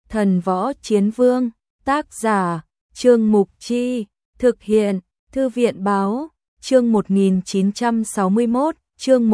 Thần Võ Chiến Vương, tác giả, Trương Mục Chi, thực hiện, Thư viện Báo, chương 1961, chương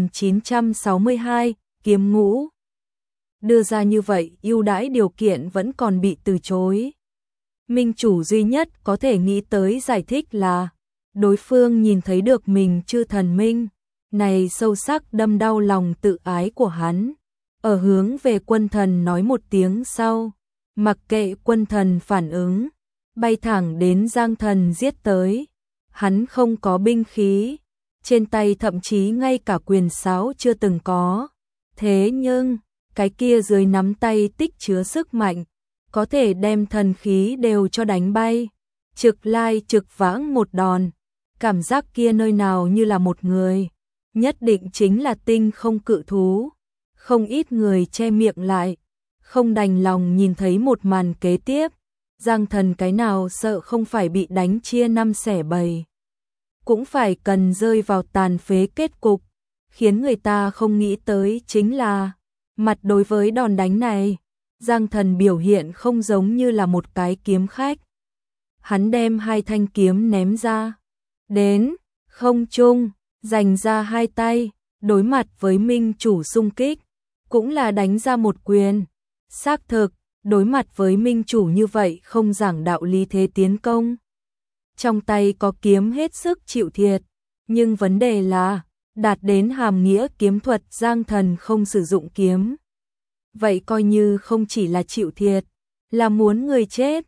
1962, kiếm ngũ. Đưa ra như vậy, ưu đãi điều kiện vẫn còn bị từ chối. Minh chủ duy nhất có thể nghĩ tới giải thích là đối phương nhìn thấy được mình chư thần minh, này sâu sắc đâm đau lòng tự ái của hắn. Ở hướng về quân thần nói một tiếng sau, mặc kệ quân thần phản ứng, bay thẳng đến Giang Thần giết tới. Hắn không có binh khí, trên tay thậm chí ngay cả quyền sáo chưa từng có. Thế nhưng, cái kia dưới nắm tay tích chứa sức mạnh, có thể đem thần khí đều cho đánh bay. Trực lai trực vãng một đòn, cảm giác kia nơi nào như là một người, nhất định chính là tinh không cự thú. Không ít người che miệng lại, không đành lòng nhìn thấy một màn kế tiếp. Giang Thần cái nào sợ không phải bị đánh chia năm xẻ bảy, cũng phải cần rơi vào tàn phế kết cục. Khiến người ta không nghĩ tới chính là, mặt đối với đòn đánh này, Giang Thần biểu hiện không giống như là một cái kiếm khách. Hắn đem hai thanh kiếm ném ra, đến không trung, dành ra hai tay, đối mặt với minh chủ xung kích, cũng là đánh ra một quyền. Xác thực, đối mặt với minh chủ như vậy không giảng đạo lý thế tiến công. Trong tay có kiếm hết sức chịu thiệt, nhưng vấn đề là, đạt đến hàm nghĩa kiếm thuật Giang Thần không sử dụng kiếm. Vậy coi như không chỉ là chịu thiệt, là muốn người chết.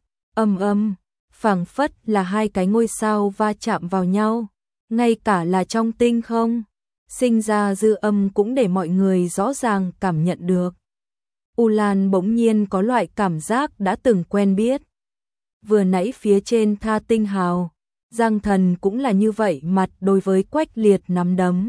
Phảng phất là hai cái ngôi sao va chạm vào nhau, ngay cả là trong tinh không, sinh ra dư âm cũng để mọi người rõ ràng cảm nhận được. U Lan bỗng nhiên có loại cảm giác đã từng quen biết. Vừa nãy phía trên Tha Tinh Hào, Giang Thần cũng là như vậy mặt đối với Quách Liệt nắm đấm.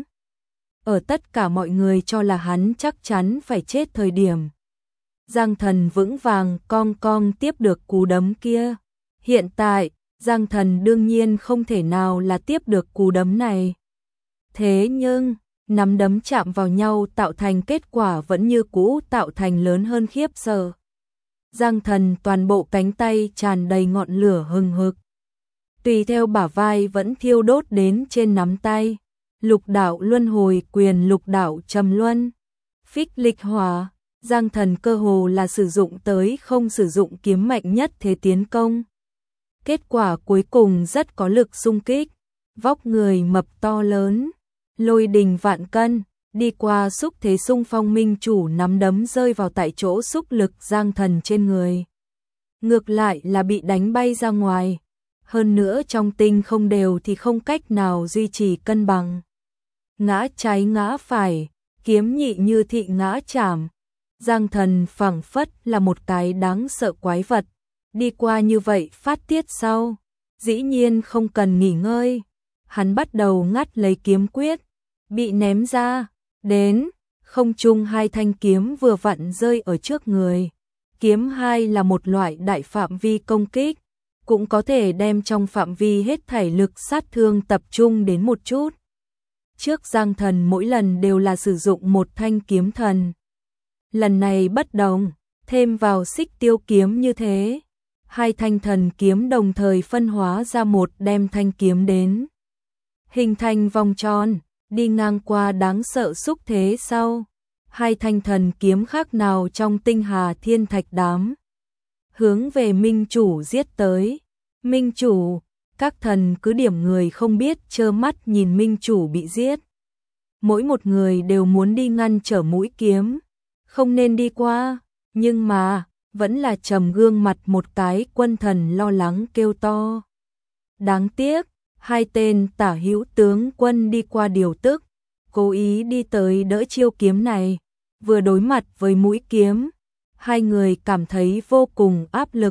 Ở tất cả mọi người cho là hắn chắc chắn phải chết thời điểm, Giang Thần vững vàng cong cong tiếp được cú đấm kia. Hiện tại, Giang Thần đương nhiên không thể nào là tiếp được cú đấm này. Thế nhưng, nắm đấm chạm vào nhau tạo thành kết quả vẫn như cũ tạo thành lớn hơn khiếp sợ. Giang Thần toàn bộ cánh tay tràn đầy ngọn lửa hừng hực, tùy theo bả vai vẫn thiêu đốt đến trên nắm tay. Lục đạo luân hồi quyền, lục đạo trầm luân, phích lịch hỏa. Giang Thần cơ hồ là sử dụng tới không sử dụng kiếm mạnh nhất thế tiến công. Kết quả cuối cùng rất có lực xung kích, vóc người mập to lớn, lôi đình vạn cân, đi qua xúc thế xung phong minh chủ nắm đấm rơi vào tại chỗ xúc lực Giang Thần trên người. Ngược lại là bị đánh bay ra ngoài, hơn nữa trong tinh không đều thì không cách nào duy trì cân bằng. Ngã trái ngã phải, kiếm nhị như thị ngã chảm. Giang Thần phảng phất là một cái đáng sợ quái vật, đi qua như vậy phát tiết sau, dĩ nhiên không cần nghỉ ngơi. Hắn bắt đầu ngắt lấy kiếm quyết, bị ném ra, đến không trung hai thanh kiếm vừa vặn rơi ở trước người. Kiếm hai là một loại đại phạm vi công kích, cũng có thể đem trong phạm vi hết thảy lực sát thương tập trung đến một chút. Trước Giang Thần mỗi lần đều là sử dụng một thanh kiếm thần. Lần này bất đồng, thêm vào xích tiêu kiếm như thế. Hai thanh thần kiếm đồng thời phân hóa ra một đem thanh kiếm đến. Hình thành vòng tròn, đi ngang qua đáng sợ xúc thế sau. Hai thanh thần kiếm khác nào trong tinh hà thiên thạch đám. Hướng về minh chủ giết tới. Minh chủ, các thần cứ điểm người không biết trơ mắt nhìn minh chủ bị giết. Mỗi một người đều muốn đi ngăn trở mũi kiếm, không nên đi qua, nhưng mà vẫn là trầm gương mặt một cái. Quân thần lo lắng kêu to. Đáng tiếc, hai tên tả hữu tướng quân đi qua điều tức, cố ý đi tới đỡ chiêu kiếm này, vừa đối mặt với mũi kiếm, hai người cảm thấy vô cùng áp lực.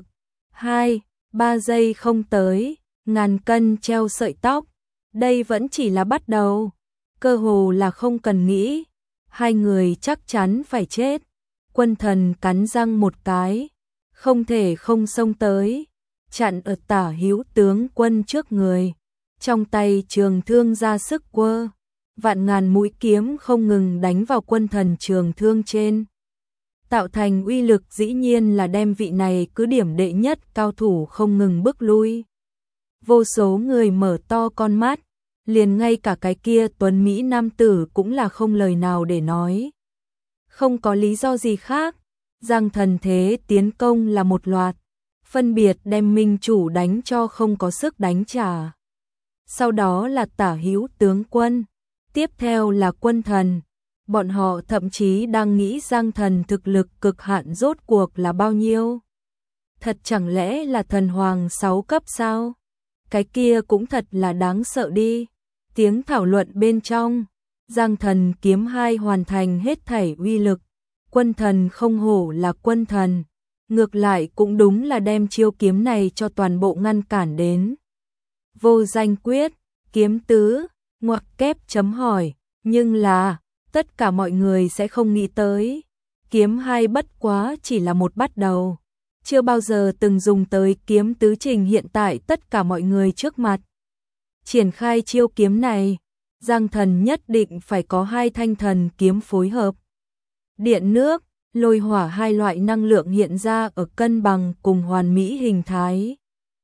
2-3 giây không tới, ngàn cân treo sợi tóc, đây vẫn chỉ là bắt đầu, cơ hồ là không cần nghĩ, hai người chắc chắn phải chết. Quân thần cắn răng một cái, không thể không xông tới, chặn ở tả hữu tướng quân trước người, trong tay trường thương ra sức quơ, vạn ngàn mũi kiếm không ngừng đánh vào quân thần trường thương trên tạo thành uy lực dĩ nhiên là đem vị này cứ điểm đệ nhất cao thủ không ngừng bước lui. Vô số người mở to con mắt, liền ngay cả cái kia tuấn Mỹ nam tử cũng là không lời nào để nói. Không có lý do gì khác, Giang Thần thế tiến công là một loạt, phân biệt đem minh chủ đánh cho không có sức đánh trả. Sau đó là tả hữu tướng quân, tiếp theo là quân thần. Bọn họ thậm chí đang nghĩ Giang Thần thực lực cực hạn rốt cuộc là bao nhiêu. Thật chẳng lẽ là thần hoàng 6 cấp sao? Cái kia cũng thật là đáng sợ đi. Tiếng thảo luận bên trong, Giang Thần kiếm 2 hoàn thành hết thảy uy lực. Quân thần không hổ là quân thần, ngược lại cũng đúng là đem chiêu kiếm này cho toàn bộ ngăn cản đến. Vô danh quyết, kiếm tứ, ngoặc kép chấm hỏi, nhưng là, tất cả mọi người sẽ không nghĩ tới. Kiếm 2 bất quá chỉ là một bắt đầu, chưa bao giờ từng dùng tới kiếm tứ trình hiện tại tất cả mọi người trước mặt. Triển khai chiêu kiếm này, Giang Thần nhất định phải có 2 thanh thần kiếm phối hợp. Điện nước, lôi hỏa 2 loại năng lượng hiện ra ở cân bằng cùng hoàn mỹ hình thái.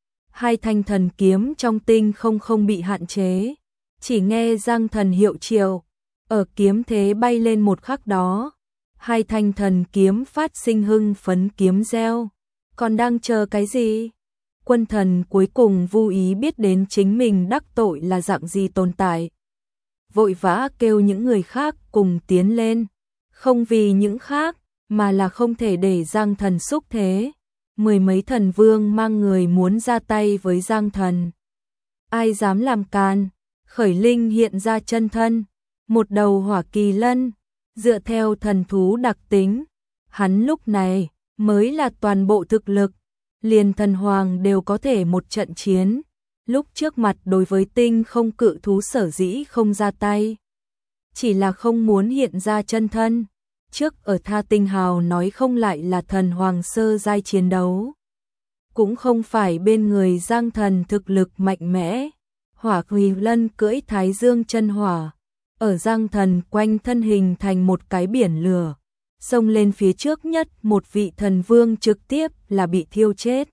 2 thanh thần kiếm trong tinh không bị hạn chế, chỉ nghe Giang Thần hiệu triệu, ở kiếm thế bay lên một khắc đó, 2 thanh thần kiếm phát sinh hưng phấn kiếm reo. Còn đang chờ cái gì? Quân thần cuối cùng vô ý biết đến chính mình đắc tội là dạng gì tồn tại. Vội vã kêu những người khác cùng tiến lên, không vì những khác, mà là không thể để Giang Thần xúc thế. 10 mấy thần vương mang người muốn ra tay với Giang Thần. Ai dám làm can? Khởi Linh hiện ra chân thân, một đầu hỏa kỳ lân, dựa theo thần thú đặc tính, hắn lúc này mới là toàn bộ thực lực, liền thần hoàng đều có thể một trận chiến. Lúc trước mặt đối với tinh không cự thú sở dĩ không ra tay, chỉ là không muốn hiện ra chân thân. Trước ở Tha Tinh Hào nói không lại là thần hoàng sơ giai chiến đấu, cũng không phải bên người Giang Thần thực lực mạnh mẽ. Hỏa Quỳ Lân cưỡi Thái Dương chân hỏa, ở Giang Thần quanh thân hình thành một cái biển lửa, xông lên phía trước nhất một vị thần vương trực tiếp là bị thiêu chết.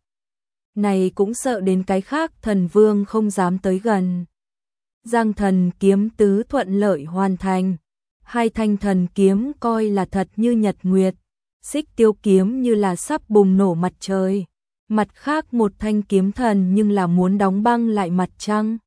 Này cũng sợ đến cái khác thần vương không dám tới gần. Giang Thần kiếm tứ thuận lợi hoàn thành, 2 thanh thần kiếm coi là thật như nhật nguyệt, xích tiêu kiếm như là sắp bùng nổ mặt trời, mặt khác một thanh kiếm thần nhưng là muốn đóng băng lại mặt trăng.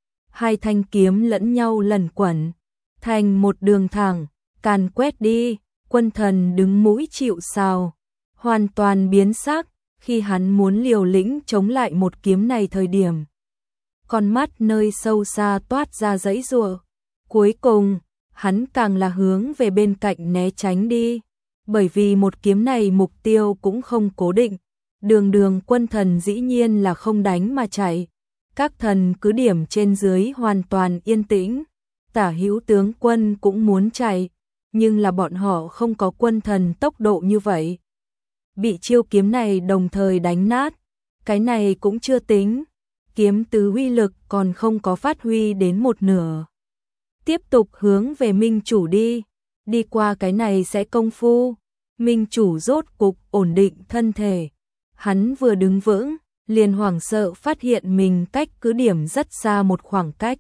2 thanh kiếm lẫn nhau lẩn quẩn, thành một đường thẳng, càn quét đi. Quân thần đứng mũi chịu sào, hoàn toàn biến sắc khi hắn muốn liều lĩnh chống lại một kiếm này thời điểm. Con mắt nơi sâu xa toát ra giãy giụa. Cuối cùng, hắn càng là hướng về bên cạnh né tránh đi, bởi vì một kiếm này mục tiêu cũng không cố định. Đường quân thần dĩ nhiên là không đánh mà chạy. Các thần cứ điểm trên dưới hoàn toàn yên tĩnh, tả hữu tướng quân cũng muốn chạy, nhưng là bọn họ không có quân thần tốc độ như vậy. Bị chiêu kiếm này đồng thời đánh nát, cái này cũng chưa tính, kiếm tứ uy lực còn không có phát huy đến một nửa. Tiếp tục hướng về minh chủ đi qua cái này sẽ công phu, minh chủ rốt cục ổn định thân thể. Hắn vừa đứng vững, liền hoảng sợ phát hiện mình cách cứ điểm rất xa một khoảng cách.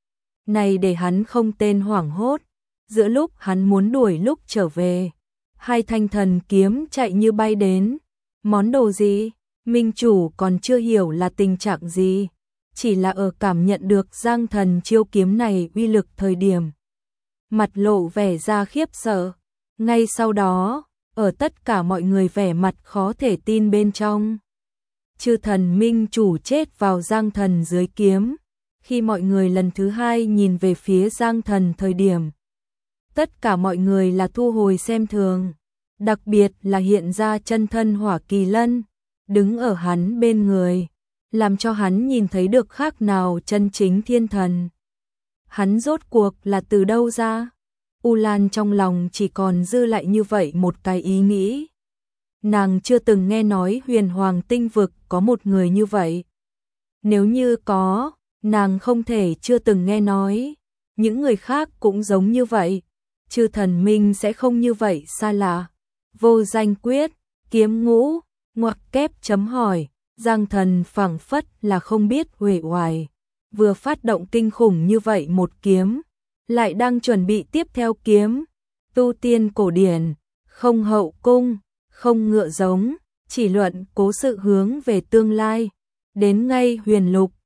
Này để hắn không tên hoảng hốt, giữa lúc hắn muốn đuổi lúc trở về, 2 thanh thần kiếm chạy như bay đến. Món đồ gì? Minh chủ còn chưa hiểu là tình trạng gì, chỉ là ở cảm nhận được Giang Thần chiêu kiếm này uy lực thời điểm, mặt lộ vẻ ra khiếp sợ. Ngay sau đó, ở tất cả mọi người vẻ mặt khó thể tin bên trong, chư thần minh chủ chết vào Giang Thần dưới kiếm. Khi mọi người lần thứ 2 nhìn về phía Giang Thần thời điểm, tất cả mọi người là thu hồi xem thường, đặc biệt là hiện ra chân thân Hỏa Kỳ Lân, đứng ở hắn bên người, làm cho hắn nhìn thấy được khác nào chân chính thiên thần. Hắn rốt cuộc là từ đâu ra? U Lan trong lòng chỉ còn dư lại như vậy một cái ý nghĩ. Nàng chưa từng nghe nói Huyền Hoàng tinh vực có một người như vậy. Nếu như có, nàng không thể chưa từng nghe nói. Những người khác cũng giống như vậy, chư thần minh sẽ không như vậy xa lạ. vô danh quyết, kiếm ngũ, ngoặc kép chấm hỏi, Giang Thần phảng phất là không biết uể oải, vừa phát động kinh khủng như vậy một kiếm, lại đang chuẩn bị tiếp theo kiếm, tu tiên cổ điển, không hậu cung, không ngựa giống, chỉ luận cố sự hướng về tương lai, đến ngay huyền lục,